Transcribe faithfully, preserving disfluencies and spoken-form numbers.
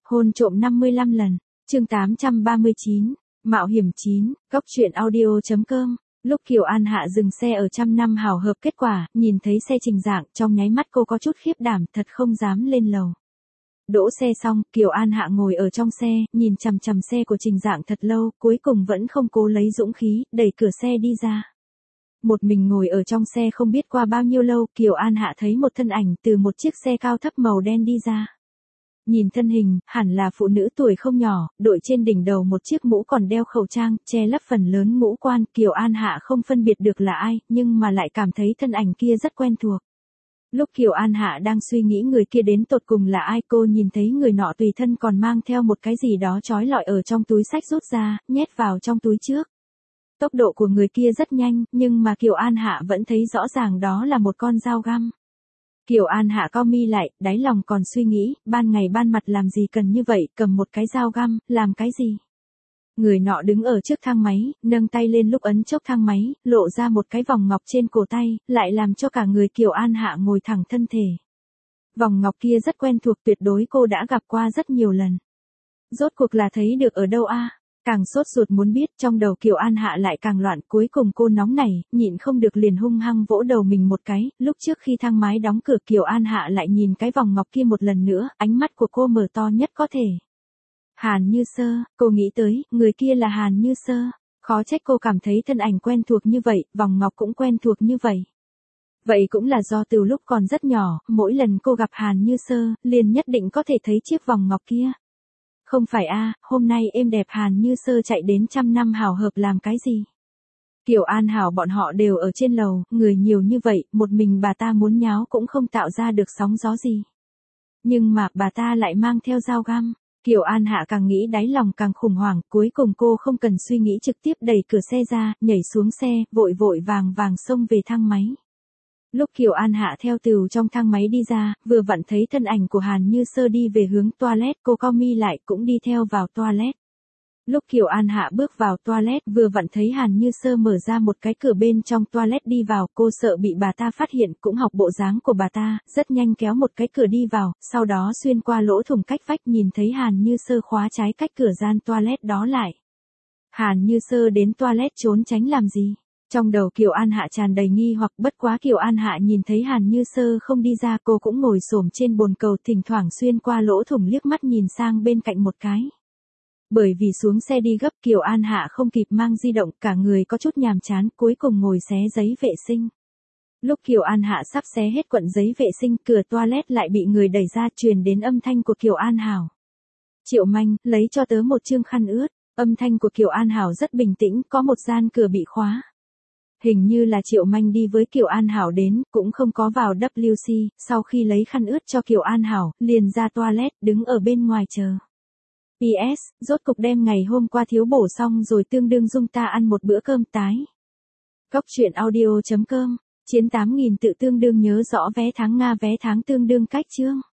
Hôn trộm năm mươi lăm lần. Chương tám trăm ba mươi chín. Mạo hiểm chín. Góc truyện audio.com. Lúc Kiều An Hạ dừng xe ở trăm năm hào hợp kết quả, nhìn thấy xe Trình Dạng, trong nháy mắt cô có chút khiếp đảm, thật không dám lên lầu. Đỗ xe xong, Kiều An Hạ ngồi ở trong xe, nhìn chằm chằm xe của Trình Dạng thật lâu, cuối cùng vẫn không cố lấy dũng khí, đẩy cửa xe đi ra. Một mình ngồi ở trong xe không biết qua bao nhiêu lâu, Kiều An Hạ thấy một thân ảnh từ một chiếc xe cao thấp màu đen đi ra. Nhìn thân hình, hẳn là phụ nữ tuổi không nhỏ, đội trên đỉnh đầu một chiếc mũ còn đeo khẩu trang, che lấp phần lớn ngũ quan. Kiều An Hạ không phân biệt được là ai, nhưng mà lại cảm thấy thân ảnh kia rất quen thuộc. Lúc Kiều An Hạ đang suy nghĩ người kia đến tột cùng là ai, cô nhìn thấy người nọ tùy thân còn mang theo một cái gì đó trói lọi ở trong túi xách rút ra, nhét vào trong túi trước. Tốc độ của người kia rất nhanh, nhưng mà Kiều An Hạ vẫn thấy rõ ràng đó là một con dao găm. Kiều An Hạ cau mi lại, đáy lòng còn suy nghĩ, ban ngày ban mặt làm gì cần như vậy, cầm một cái dao găm, làm cái gì? Người nọ đứng ở trước thang máy, nâng tay lên lúc ấn chốc thang máy, lộ ra một cái vòng ngọc trên cổ tay, lại làm cho cả người Kiều An Hạ ngồi thẳng thân thể. Vòng ngọc kia rất quen thuộc, tuyệt đối cô đã gặp qua rất nhiều lần. Rốt cuộc là thấy được ở đâu a? Càng sốt ruột muốn biết, trong đầu Kiều An Hạ lại càng loạn, cuối cùng cô nóng nảy, nhịn không được liền hung hăng vỗ đầu mình một cái. Lúc trước khi thang máy đóng cửa, Kiều An Hạ lại nhìn cái vòng ngọc kia một lần nữa, ánh mắt của cô mở to nhất có thể. Hàn Như Sơ, cô nghĩ tới, người kia là Hàn Như Sơ. Khó trách cô cảm thấy thân ảnh quen thuộc như vậy, vòng ngọc cũng quen thuộc như vậy. Vậy cũng là do từ lúc còn rất nhỏ, mỗi lần cô gặp Hàn Như Sơ, liền nhất định có thể thấy chiếc vòng ngọc kia. Không phải a, hôm nay êm đẹp Hàn Như Sơ chạy đến trăm năm hào hợp làm cái gì? Kiều An Hảo bọn họ đều ở trên lầu, người nhiều như vậy, một mình bà ta muốn nháo cũng không tạo ra được sóng gió gì. Nhưng mà bà ta lại mang theo dao găm. Kiều An Hạ càng nghĩ đáy lòng càng khủng hoảng, cuối cùng cô không cần suy nghĩ trực tiếp đẩy cửa xe ra, nhảy xuống xe, vội vội vàng vàng xông về thang máy. Lúc Kiều An Hạ theo từ trong thang máy đi ra, vừa vặn thấy thân ảnh của Hàn Như Sơ đi về hướng toilet, cô cau mi lại cũng đi theo vào toilet. Lúc Kiều An Hạ bước vào toilet, vừa vặn thấy Hàn Như Sơ mở ra một cái cửa bên trong toilet đi vào, cô sợ bị bà ta phát hiện, cũng học bộ dáng của bà ta, rất nhanh kéo một cái cửa đi vào, sau đó xuyên qua lỗ thủng cách vách nhìn thấy Hàn Như Sơ khóa trái cách cửa gian toilet đó lại. Hàn Như Sơ đến toilet trốn tránh làm gì? Trong đầu Kiều An Hạ tràn đầy nghi hoặc, bất quá Kiều An Hạ nhìn thấy Hàn Như Sơ không đi ra, cô cũng ngồi xổm trên bồn cầu, thỉnh thoảng xuyên qua lỗ thủng liếc mắt nhìn sang bên cạnh một cái. Bởi vì xuống xe đi gấp, Kiều An Hạ không kịp mang di động, cả người có chút nhàm chán, cuối cùng ngồi xé giấy vệ sinh. Lúc Kiều An Hạ sắp xé hết cuộn giấy vệ sinh, cửa toilet lại bị người đẩy ra, truyền đến âm thanh của Kiều An Hảo. Triệu Manh, lấy cho tớ một chương khăn ướt. Âm thanh của Kiều An Hảo rất bình tĩnh, có một gian cửa bị khóa. Hình như là Triệu Manh đi với Kiều An Hảo đến, cũng không có vào vê kép xê, sau khi lấy khăn ướt cho Kiều An Hảo, liền ra toilet, đứng ở bên ngoài chờ. pê ét, rốt cục đem ngày hôm qua thiếu bổ xong rồi, tương đương dung ta ăn một bữa cơm tái. Góc truyện audio.com, chiến tám nghìn tự tương đương nhớ rõ vé tháng Nga vé tháng tương đương cách chương.